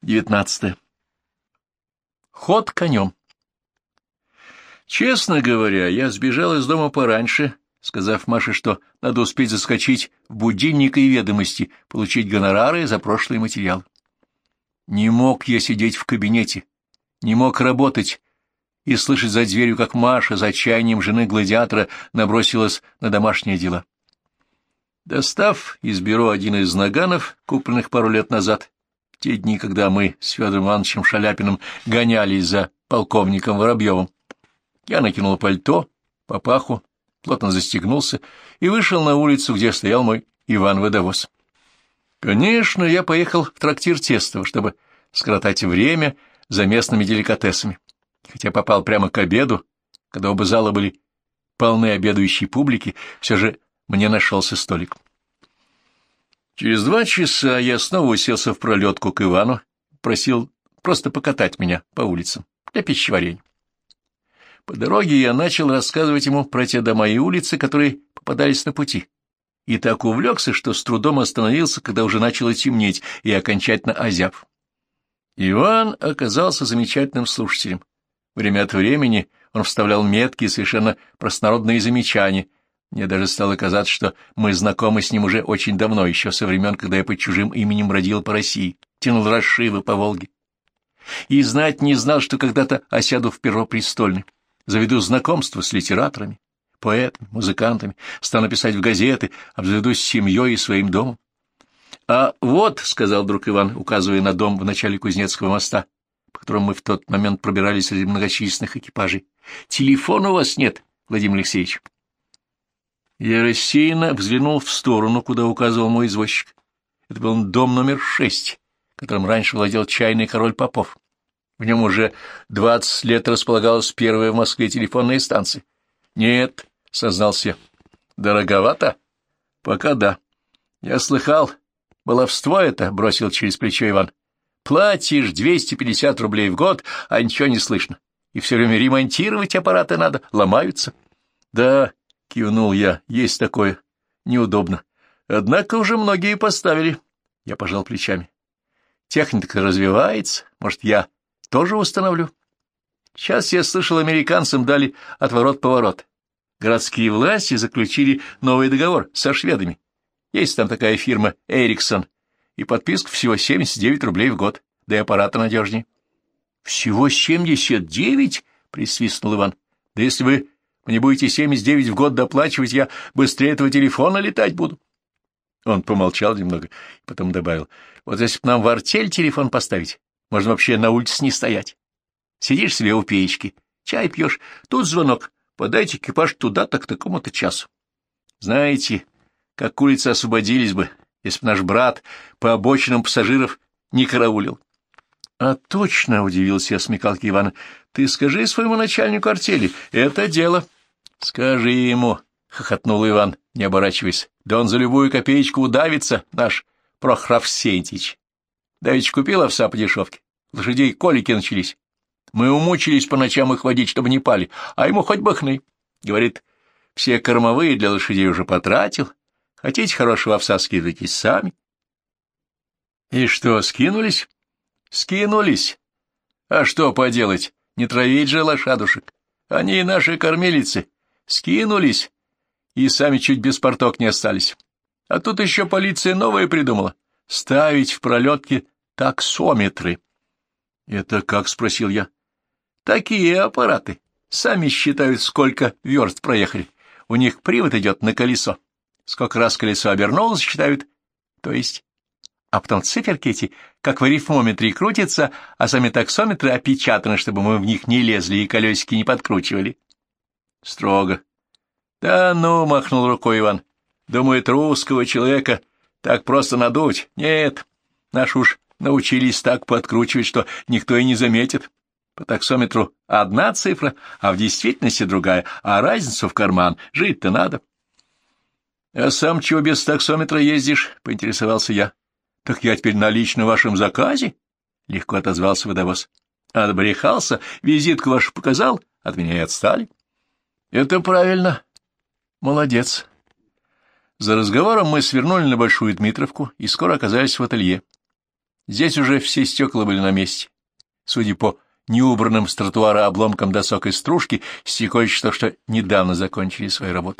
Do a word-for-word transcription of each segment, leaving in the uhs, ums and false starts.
Девятнадцатое. Ход конем. Честно говоря, я сбежал из дома пораньше, сказав Маше, что надо успеть заскочить в будильник и ведомости, получить гонорары за прошлый материал. Не мог я сидеть в кабинете, не мог работать и слышать за дверью, как Маша за отчаянием жены гладиатора набросилась на домашние дела. Достав из бюро один из наганов, купленных пару лет назад, в те дни, когда мы с Федором Ивановичем Шаляпиным гонялись за полковником Воробьевым, я накинул пальто, папаху, плотно застегнулся и вышел на улицу, где стоял мой Иван-водовоз. Конечно, я поехал в трактир Тестова, чтобы скоротать время за местными деликатесами. Хотя попал прямо к обеду, когда оба зала были полны обедающей публики, все же мне нашелся столик. Через два часа я снова уселся в пролетку к Ивану, просил просто покатать меня по улицам для пищеварения. По дороге я начал рассказывать ему про те дома и улицы, которые попадались на пути, и так увлекся, что с трудом остановился, когда уже начало темнеть, и окончательно озяб. Иван оказался замечательным слушателем. Время от времени он вставлял меткие, совершенно простонародные замечания. Мне даже стало казаться, что мы знакомы с ним уже очень давно, еще со времен, когда я под чужим именем бродил по России, тянул расшивы по Волге. И знать не знал, что когда-то осяду в перо престольное, заведу знакомство с литераторами, поэтами, музыкантами, стану писать в газеты, обзаведусь семьей и своим домом. — А вот, — сказал друг Иван, указывая на дом в начале Кузнецкого моста, по которому мы в тот момент пробирались среди многочисленных экипажей, — телефона у вас нет, Владимир Алексеевич. Я рассеянно взглянул в сторону, куда указывал мой извозчик. Это был дом номер шесть, которым раньше владел чайный король Попов. В нем уже двадцать лет располагалась первая в Москве телефонная станция. — Нет, — сознался я. — Дороговато? — Пока да. — Я слыхал. Баловство это, — бросил через плечо Иван. — Платишь двести пятьдесят рублей в год, а ничего не слышно. И все время ремонтировать аппараты надо, ломаются. — Да, — кивнул я, — есть такое. Неудобно. Однако уже многие поставили. Я пожал плечами. Техника развивается. Может, я тоже установлю? Сейчас, я слышал, американцам дали отворот-поворот. Городские власти заключили новый договор со шведами. Есть там такая фирма «Эриксон», и подписка всего семьдесят девять рублей в год, да и аппараты надежнее. — Всего семьдесят девять? — присвистнул Иван. — Да если вы мне будете семьдесят девять в год доплачивать, я быстрее этого телефона летать буду. Он помолчал немного, потом добавил: — Вот если бы нам в артель телефон поставить, можно вообще на улице не стоять. Сидишь себе у печки, чай пьешь, тут звонок, подайте экипаж туда-то к такому-то часу. Знаете, как улицы освободились бы, если бы наш брат по обочинам пассажиров не караулил. — А точно, — удивился я смекалке Ивана, — ты скажи своему начальнику артели, это дело. — Скажи ему, — хохотнул Иван, не оборачиваясь, — да он за любую копеечку удавится, наш Прохор Авсентьич. Давеча купил овса по дешевке, лошадей колики начались. Мы умучились по ночам их водить, чтобы не пали, а ему хоть бы хны. Говорит, все кормовые для лошадей уже потратил. Хотите хорошего овса, скидывайтесь сами. И что, скинулись? Скинулись. А что поделать, не травить же лошадушек. Они наши кормилицы. Скинулись и сами чуть без порток не остались. А тут еще полиция новая придумала. Ставить в пролетке таксометры. — Это как? — спросил я. — Такие аппараты. Сами считают, сколько верст проехали. У них привод идет на колесо. Сколько раз колесо обернулось, считают. То есть... А потом циферки эти, как в арифмометре, крутятся, а сами таксометры опечатаны, чтобы мы в них не лезли и колесики не подкручивали. Строго. — Да ну, — махнул рукой Иван. — Думает, русского человека так просто надуть. Нет, наши уж научились так подкручивать, что никто и не заметит. По таксометру одна цифра, а в действительности другая, а разницу в карман жить-то надо. — А сам чего без таксометра ездишь? — поинтересовался я. — Так я теперь на личном вашем заказе? — легко отозвался водовоз. — Отбрехался, визитку вашу показал, от меня и отстали. — Это правильно. Молодец. За разговором мы свернули на Большую Дмитровку и скоро оказались в ателье. Здесь уже все стекла были на месте. Судя по неубранным с тротуара обломкам досок и стружки, стекольщики что недавно закончили свою работу.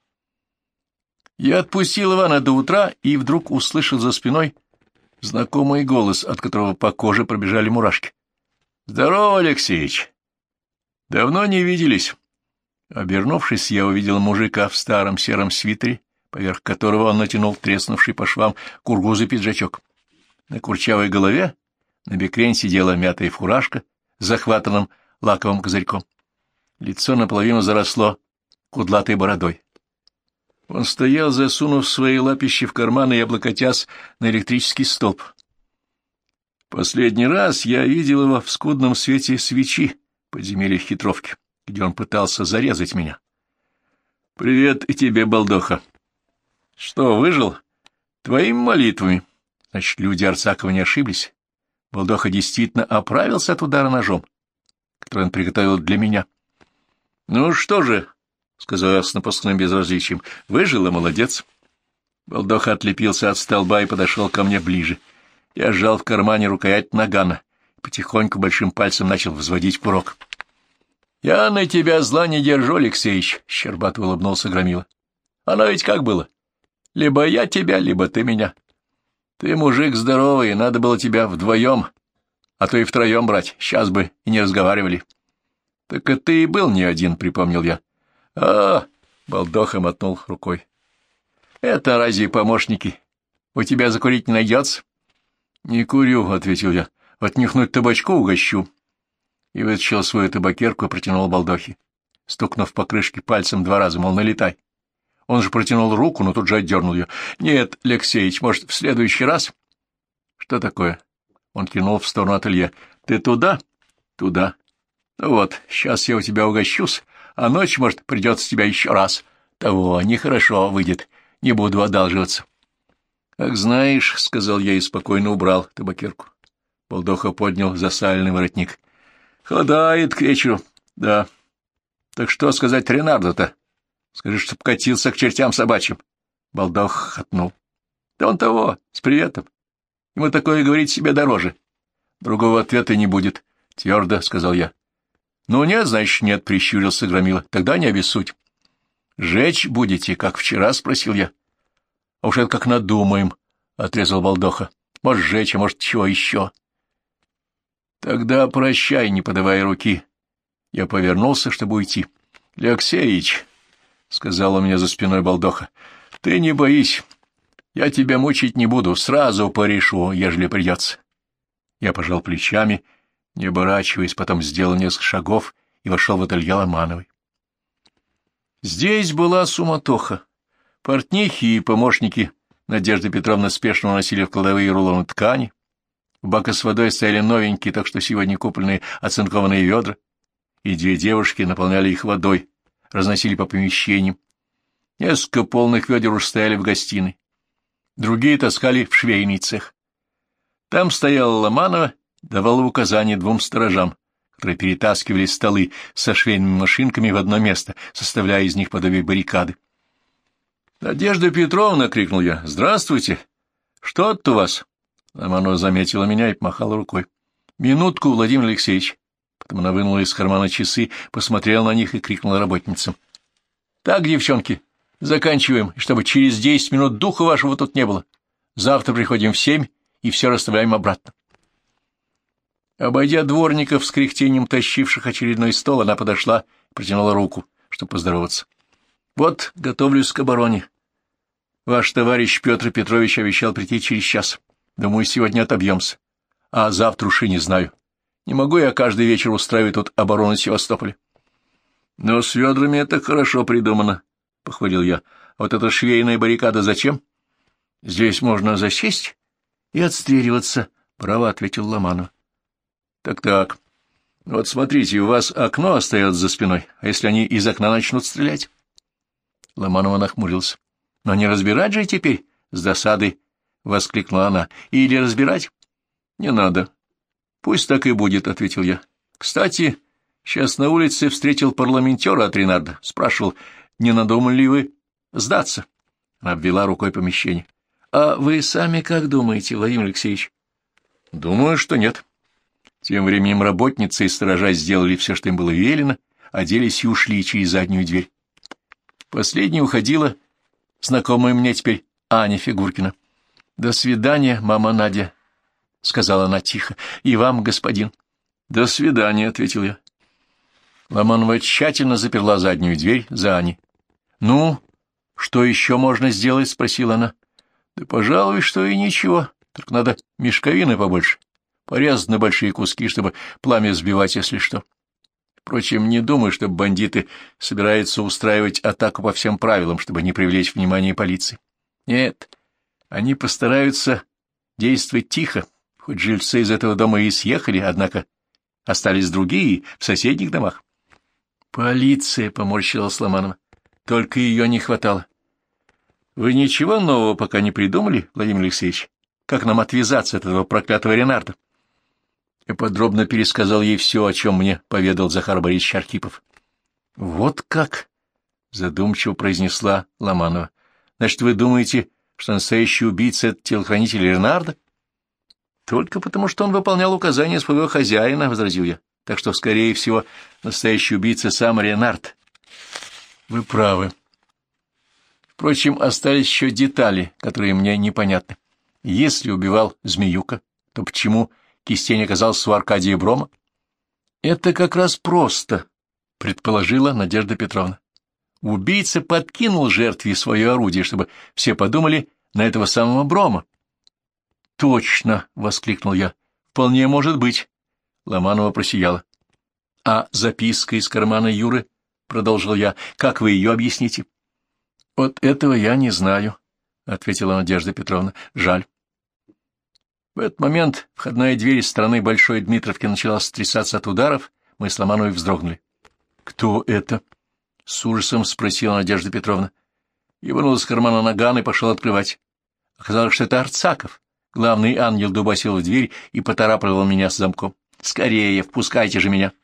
Я отпустил Ивана до утра и вдруг услышал за спиной знакомый голос, от которого по коже пробежали мурашки. — Здорово, Алексеич! Давно не виделись. Обернувшись, я увидел мужика в старом сером свитере, поверх которого он натянул треснувший по швам кургузый пиджачок. На курчавой голове на бекрень сидела мятая фуражка с захватанным лаковым козырьком. Лицо наполовину заросло кудлатой бородой. Он стоял, засунув свои лапищи в карманы и облокотясь на электрический столб. Последний раз я видел его в скудном свете свечи в подземелье хитровки, где он пытался зарезать меня. — Привет и тебе, балдоха. — Что, выжил? — Твоими молитвами. Значит, люди Арцакова не ошиблись. Балдоха действительно оправился от удара ножом, который он приготовил для меня. — Ну что же, — сказал я с напускным безразличием, — выжил и молодец. Балдоха отлепился от столба и подошел ко мне ближе. Я сжал в кармане рукоять нагана и потихоньку большим пальцем начал взводить курок. — Я на тебя зла не держу, Алексеич, — щербато улыбнулся Громила. — Оно ведь как было? Либо я тебя, либо ты меня. Ты мужик здоровый, надо было тебя вдвоем, а то и втроем брать, сейчас бы и не разговаривали. — Так и ты и был не один, — припомнил я. — А, — Балдоха мотнул рукой. — Это разве помощники? У тебя закурить не найдется? — Не курю, — ответил я. — Отнюхнуть табачку угощу. И вытащил свою табакерку и протянул Балдохе, стукнув по крышке пальцем два раза, мол, налетай. Он же протянул руку, но тут же отдернул ее. — Нет, Алексеич, может, в следующий раз? — Что такое? Он кинул в сторону ателье. — Ты туда? — Туда. — Ну вот, сейчас я у тебя угощусь, а ночью, может, придется тебя еще раз. Того нехорошо выйдет, не буду одалживаться. — Как знаешь, — сказал я и спокойно убрал табакерку. Балдоха поднял засаленный воротник. — Ходает к вечеру. — Да. — Так что сказать Ренардо-то? Скажи, чтоб катился к чертям собачьим. Балдох хохотнул. — Да он того, с приветом. Ему такое говорить себе дороже. Другого ответа не будет, — твердо сказал я. — Ну нет, значит, нет, — прищурился Громила. — Тогда не обессудь. — Жечь будете, как вчера? — спросил я. — А уж это как надумаем, — отрезал Балдоха. — Может, жечь, а может, чего еще. — Тогда прощай, не подавая руки. Я повернулся, чтобы уйти. — Алексеич, — сказал у меня за спиной Балдоха, — ты не боись. Я тебя мучить не буду, сразу порешу, ежели придется. Я пожал плечами, не оборачиваясь, потом сделал несколько шагов и вошел в ателье Ломановой. Здесь была суматоха. Портнихи и помощники Надежды Петровны спешно уносили в кладовые рулоны ткани. В баке с водой стояли новенькие, так что сегодня купленные оцинкованные ведра, и две девушки наполняли их водой, разносили по помещениям. Несколько полных ведер уж стояли в гостиной. Другие таскали в швейный цех. Там стояла Ломанова, давала указания двум сторожам, которые перетаскивали столы со швейными машинками в одно место, составляя из них подобие баррикады. — Надежда Петровна! — крикнул я. — Здравствуйте! — Что тут у вас? Ломанова заметила меня и помахала рукой. — Минутку, Владимир Алексеевич. Потом она вынула из кармана часы, посмотрела на них и крикнула работницам. — Так, девчонки, заканчиваем, чтобы через десять минут духа вашего тут не было. Завтра приходим в семь и все расставляем обратно. Обойдя дворников с кряхтением тащивших очередной стол, она подошла и протянула руку, чтобы поздороваться. — Вот, готовлюсь к обороне. Ваш товарищ Петр Петрович обещал прийти через час. Думаю, сегодня отобьемся. А завтра уж и не знаю. Не могу я каждый вечер устраивать тут оборону Севастополя. — Но с ведрами это хорошо придумано, — похвалил я. — А вот эта швейная баррикада зачем? — Здесь можно засесть и отстреливаться, — браво ответил Ломанов. Так — Так-так. Вот смотрите, у вас окно остается за спиной, а если они из окна начнут стрелять? Ломанова нахмурился. — Но не разбирать же теперь, — с досадой воскликнула она. — Или разбирать? — Не надо. — Пусть так и будет, — ответил я. — Кстати, сейчас на улице встретил парламентера от Ренарда. Спрашивал, не надумали ли вы сдаться? Она обвела рукой помещение. — А вы сами как думаете, Владимир Алексеевич? Думаю, что нет. Тем временем работницы и сторожа сделали все, что им было велено, оделись и ушли через заднюю дверь. Последней уходила знакомая мне теперь Аня Фигуркина. — До свидания, мама Надя, — сказала она тихо, — и вам, господин. — До свидания, — ответил я. Ломанова тщательно заперла заднюю дверь за Аней. — Ну, что еще можно сделать? — спросила она. — Да, пожалуй, что и ничего, только надо мешковины побольше, порезать на большие куски, чтобы пламя сбивать, если что. Впрочем, не думаю, что бандиты собираются устраивать атаку по всем правилам, чтобы не привлечь внимание полиции. Нет, они постараются действовать тихо, хоть жильцы из этого дома и съехали, однако остались другие в соседних домах. Полиция, — поморщилась Ломанова, — только ее не хватало. Вы ничего нового пока не придумали, Владимир Алексеевич? Как нам отвязаться от этого проклятого Ренарда? Я подробно пересказал ей все, о чем мне поведал Захар Борисович Архипов. — Вот как? — задумчиво произнесла Ломанова. — Значит, вы думаете, что настоящий убийца — это телохранитель Ренарда? — Только потому, что он выполнял указания своего хозяина, — возразил я. — Так что, скорее всего, настоящий убийца сам Ренард. — Вы правы. Впрочем, остались еще детали, которые мне непонятны. Если убивал Змеюка, то почему кистень оказался у Аркадия Брома? — Это как раз просто, — предположила Надежда Петровна. Убийца подкинул жертве свое орудие, чтобы все подумали на этого самого Брома. — Точно, — воскликнул я. — Вполне может быть. Ломанова просияла. — А записка из кармана Юры, — продолжил я, — как вы ее объясните? — Вот этого я не знаю, — ответила Надежда Петровна. — Жаль. В этот момент входная дверь из стороны Большой Дмитровки начала сотрясаться от ударов, мы с Ломановой вздрогнули. — Кто это? — с ужасом спросила Надежда Петровна. Я вынул из кармана наган и пошел открывать. Оказалось, что это Арцаков. Главный ангел дубасил в дверь и поторапливал меня с замком. — Скорее, впускайте же меня.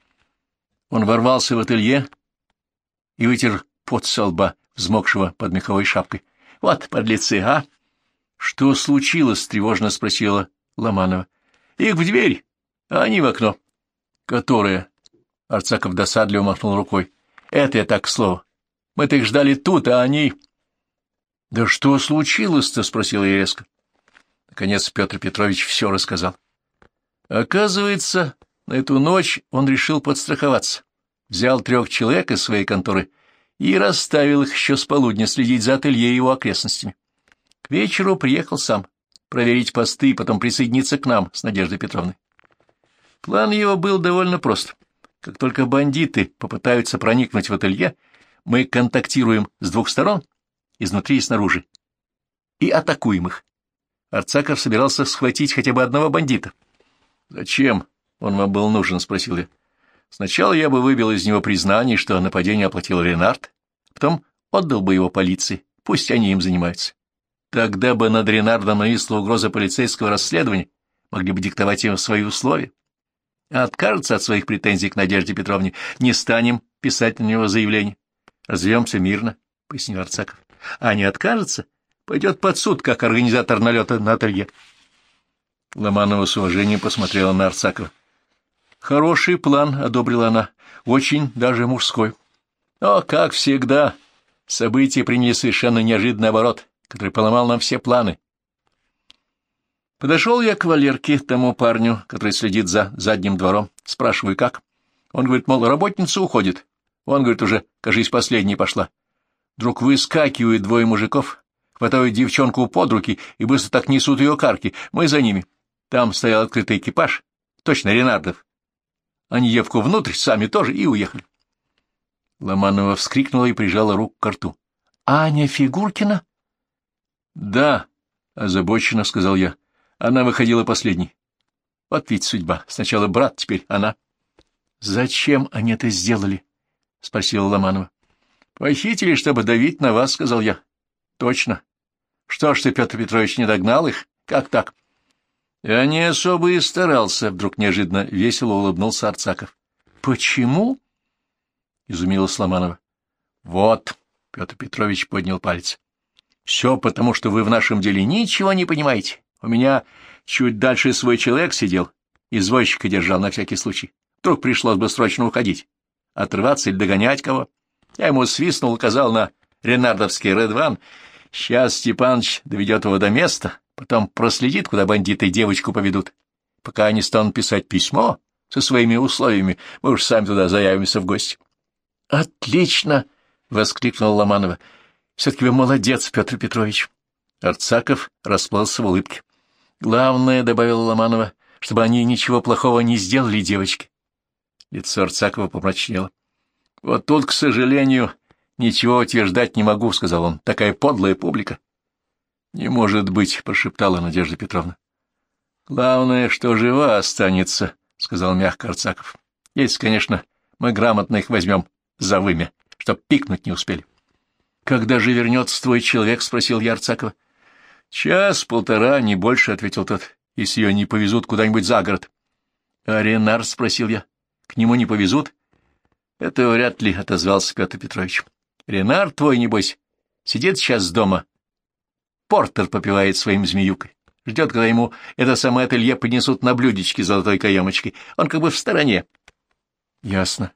Он ворвался в ателье и вытер пот со лба, взмокшего под меховой шапкой. — Вот подлецы, а! — Что случилось? — тревожно спросила Ломанова. — Их в дверь, а они в окно. — Которое? — Арцаков досадливо махнул рукой. — Это я так, к слову. Мы-то их ждали тут, а они... — Да что случилось-то? — спросила я резко. Наконец Петр Петрович все рассказал. Оказывается, на эту ночь он решил подстраховаться. Взял трех человек из своей конторы и расставил их еще с полудня следить за ателье и его окрестностями. К вечеру приехал сам, проверить посты и потом присоединиться к нам с Надеждой Петровной. План его был довольно прост. Как только бандиты попытаются проникнуть в ателье, мы контактируем с двух сторон, изнутри и снаружи, и атакуем их. Арцаков собирался схватить хотя бы одного бандита. — Зачем он вам был нужен? — спросил я. Сначала я бы выбил из него признание, что нападение оплатил Ренард, потом отдал бы его полиции, пусть они им занимаются. Тогда бы над Ренардом нависла угроза полицейского расследования, могли бы диктовать им свои условия. А откажется от своих претензий к Надежде Петровне, не станем писать на него заявление. Развемся мирно, — пояснил Арцаков. А не откажется, пойдет под суд, как организатор налета на ателье. Ломанова с уважением посмотрела на Арцакова. Хороший план, — одобрила она, — очень даже мужской. Но, как всегда, события приняли совершенно неожиданный оборот, который поломал нам все планы. Подошел я к Валерке, тому парню, который следит за задним двором. Спрашиваю, как? Он говорит, мол, работница уходит. Он, говорит, уже, кажись, последняя пошла. Вдруг выскакивают двое мужиков, хватают девчонку под руки и быстро так несут ее к арке. Мы за ними. Там стоял открытый экипаж, точно Ренардов. Они девку внутрь, сами тоже, и уехали. Ломанова вскрикнула и прижала руку к рту. — Аня Фигуркина? — Да, — озабоченно сказал я. Она выходила последней. Вот ведь судьба. Сначала брат, теперь она. — Зачем они это сделали? — спросила Ломанова. — Похитили, чтобы давить на вас, — сказал я. — Точно. Что ж ты, Петр Петрович, не догнал их? Как так? Я не особо и старался, — вдруг неожиданно весело улыбнулся Арцаков. — Почему? — изумилась Ломанова. — Вот, — Петр Петрович поднял палец. — Все потому, что вы в нашем деле ничего не понимаете. У меня чуть дальше свой человек сидел, извозчика держал на всякий случай. Вдруг пришлось бы срочно уходить, отрываться или догонять кого. Я ему свистнул, указал на ренардовский Редван. Сейчас Степаныч доведет его до места, потом проследит, куда бандиты девочку поведут. Пока они станут писать письмо со своими условиями, мы уж сами туда заявимся в гости. — Отлично! — воскликнула Ломанова. — Все-таки вы молодец, Петр Петрович. Арцаков расплылся в улыбке. — Главное, — добавила Ломанова, — чтобы они ничего плохого не сделали девочке. Лицо Арцакова помрачнело. — Вот тут, к сожалению, ничего утверждать не могу, — сказал он. — Такая подлая публика. — Не может быть, — прошептала Надежда Петровна. — Главное, что жива останется, — сказал мягко Арцаков. — Если, конечно, мы грамотно их возьмем за вымя, чтоб пикнуть не успели. — Когда же вернется твой человек? — спросил я Арцакова. — Час-полтора, не больше, — ответил тот, — если ее не повезут куда-нибудь за город. — А Ренар? — спросил я. — К нему не повезут? — Это вряд ли, — отозвался Петр Петрович. — Ренар твой, небось, сидит сейчас дома. Портер попивает своим змеюкой. Ждет, когда ему это самое ателье поднесут на блюдечке с золотой каемочкой. Он как бы в стороне. — Ясно.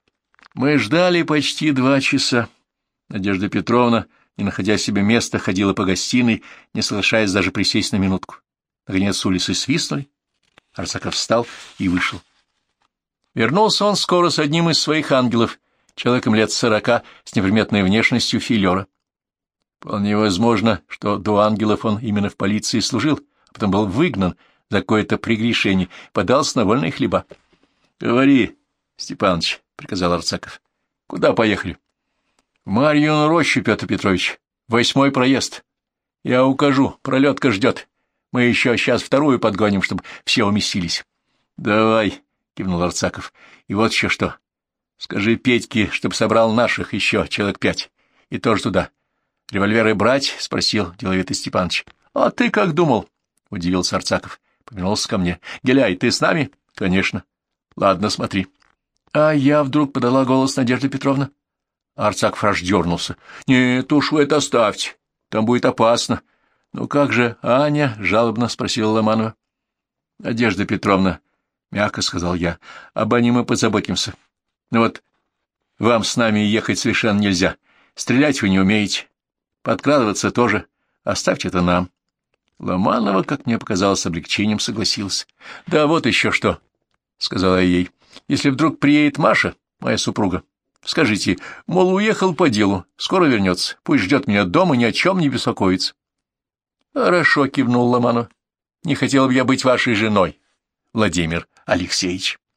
Мы ждали почти два часа. Надежда Петровна, не находя себе места, ходила по гостиной, не соглашаясь даже присесть на минутку. Наконец с улицы свистнули. Арцаков встал и вышел. Вернулся он скоро с одним из своих ангелов, человеком лет сорока, с неприметной внешностью филера. Вполне возможно, что до ангелов он именно в полиции служил, а потом был выгнан за какое-то прегрешение, подался на вольные хлеба. — Говори, Степаныч, — приказал Арцаков. — Куда поехали? — В Марьину рощу, Петр Петрович. Восьмой проезд. Я укажу, пролетка ждет. Мы еще сейчас вторую подгоним, чтобы все уместились. — Давай, — кивнул Арцаков. — И вот еще что. Скажи Петьке, чтобы собрал наших еще человек пять. И тоже туда. — Револьверы брать? — спросил деловитый Степаныч. — А ты как думал? — удивился Арцаков. Повернулся ко мне. — Геляй, ты с нами? — Конечно. — Ладно, смотри. — А я вдруг подала голос Надежда Петровна. Арцаков аж дернулся. — Нет уж вы это оставьте. Там будет опасно. — Ну как же, Аня? — жалобно спросила Ломанова. — Надежда Петровна, — мягко сказал я, — об Ане мы позаботимся. Ну вот, вам с нами ехать совершенно нельзя. Стрелять вы не умеете. Подкрадываться тоже. Оставьте это нам. Ломанова, как мне показалось, с облегчением согласилась. — Да вот еще что, — сказала я ей. — Если вдруг приедет Маша, моя супруга, скажите, мол, уехал по делу, скоро вернется. Пусть ждет меня дома, ни о чем не беспокоится. — Хорошо, — кивнул Ломанов. — Не хотел бы я быть вашей женой, Владимир Алексеевич.